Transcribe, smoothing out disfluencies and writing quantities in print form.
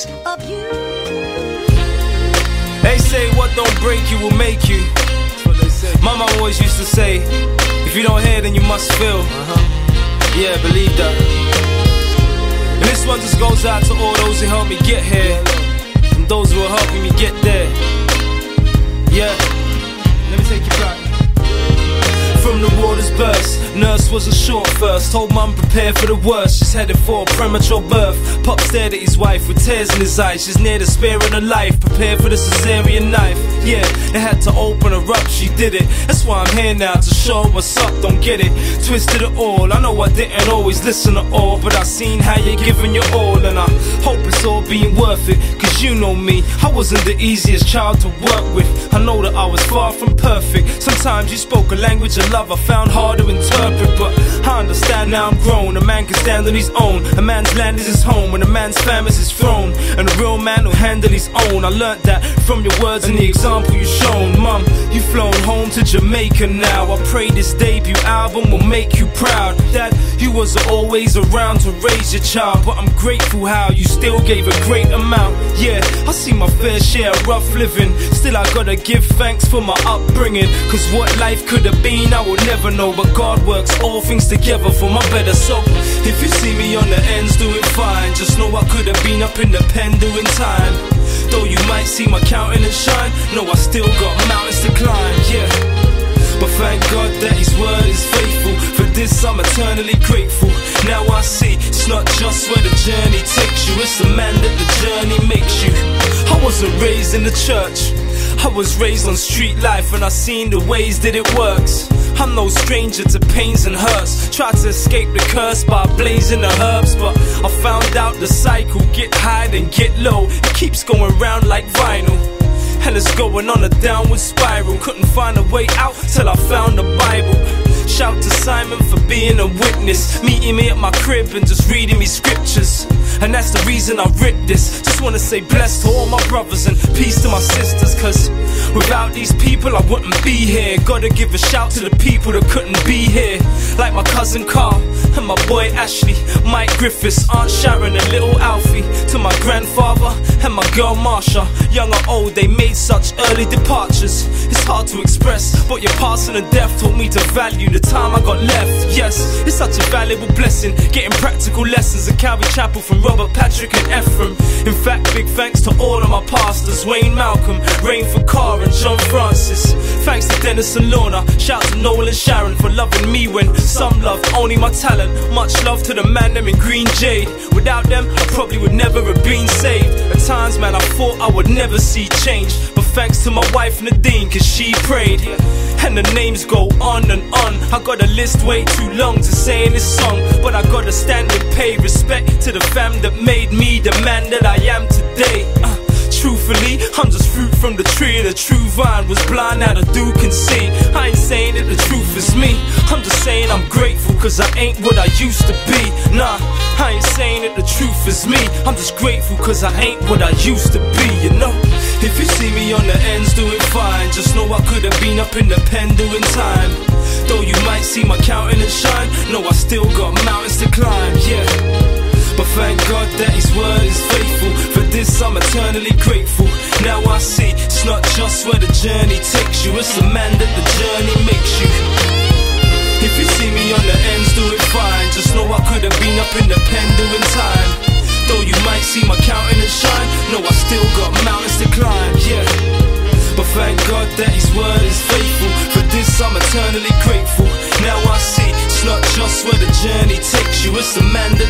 image of you. They say what don't break you will make you. That's what they say. My mom always used to say, if you don't hear then you must feel. Yeah, believe that. And this one just goes out to all those who helped me get here, and those who are helping me get there. Yeah, let me take you back. From the waters burst, nurse wasn't sure at first. Told mum prepare for the worst, she's headed for a premature birth. Pop stared at his wife with tears in his eyes. She's near despair in her life, prepared for the cesarean knife. Yeah, they had to open her up, she did it. That's why I'm here now, to show what's up, don't get it twisted at all. I know I didn't always listen at all, but I seen how you're giving your all, and I hope it's all being worth it. Cause you know me, I wasn't the easiest child to work with. I know that I was far from perfect. Sometimes you spoke a language of love I found hard to interpret, but I understand now I'm grown. A man can stand on his own. A man's land is his home, and a man's fam is his throne. And a real man will handle his own. I learnt that from your words and the example you shown. Mum, you've flown home to Jamaica now. I pray this debut album will make you proud. Dad, you wasn't always around to raise your child, but I'm grateful how you still gave a great amount. Yeah, I see my fair share of rough living. Still I gotta give thanks for my upbringing. Cause what life could have been I will never know, but God works all things together for my better. So if you see me on the ends doing fine, just know I could have been up in the pen doing time. Though you might see my countenance shine, no, I still got mountains to climb. Yeah, but thank God that his word is faithful. For this I'm eternally grateful. Now I see it's not just where the journey takes you, it's the man that the journey makes you. I wasn't raised in the church, I was raised on street life, and I seen the ways that it works. I'm no stranger to pains and hurts. Tried to escape the curse by blazing the herbs, but I found out the cycle, get high then get low. It keeps going round like vinyl, and it's going on a downward spiral. Couldn't find a way out till I found the Bible. Shout to Simon for being a witness, meeting me at my crib and just reading me scriptures. And that's the reason I writ this. Just wanna say bless to all my brothers and peace to my sisters, cause without these people I wouldn't be here. Gotta give a shout to the people that couldn't be here, like my cousin Carl and my boy Ashley, Mike Griffiths, Aunt Sharon and little Alfie. To my grandfather and my girl Marsha, young or old they made such early departures. It's hard to express, but your passing and death taught me to value the time I got left. Yes, it's such a valuable blessing, getting practical lessons at Calvary Chapel from Robert, Patrick and Ephraim. In fact, big thanks to all of my pastors, Wayne Malcolm, Rainford Carr and John Francis. Thanks to Dennis and Lorna, shout to Noel and Sharon for loving me when some loved only my talent. Much love to the man them in Green Jade. Without them, I probably would never have been saved. At times, man, I thought I would never see change, but thanks to my wife Nadine, cause she prayed. And the names go on and on. I got a list way too long to say in this song, but I gotta stand and pay respect to the fam that made me the man that I am today. Truthfully, I'm just fruit from the tree. The true vine was blind, now the dude can see. I ain't saying that the truth is me, I'm just saying I'm grateful cause I ain't what I used to be. Nah, I ain't saying that the truth is me, I'm just grateful cause I ain't what I used to be, you know. If you see me on the ends doing fine, just know I could have been up in the pen doing time. Though you might see my countenance shine, no, I still got mountains to climb, yeah. But thank God that his word is faithful. For this I'm eternally grateful. Now I see it's not just where the journey takes you, it's the man that the journey makes you. If you see me on the ends doing fine, just know I could have been up in the pen doing time. Though you might see my countenance shine, no, I still got mountains to climb, yeah. But thank God that his word is faithful. For this I'm eternally grateful. Now I see it's not just where the journey takes you, it's the man that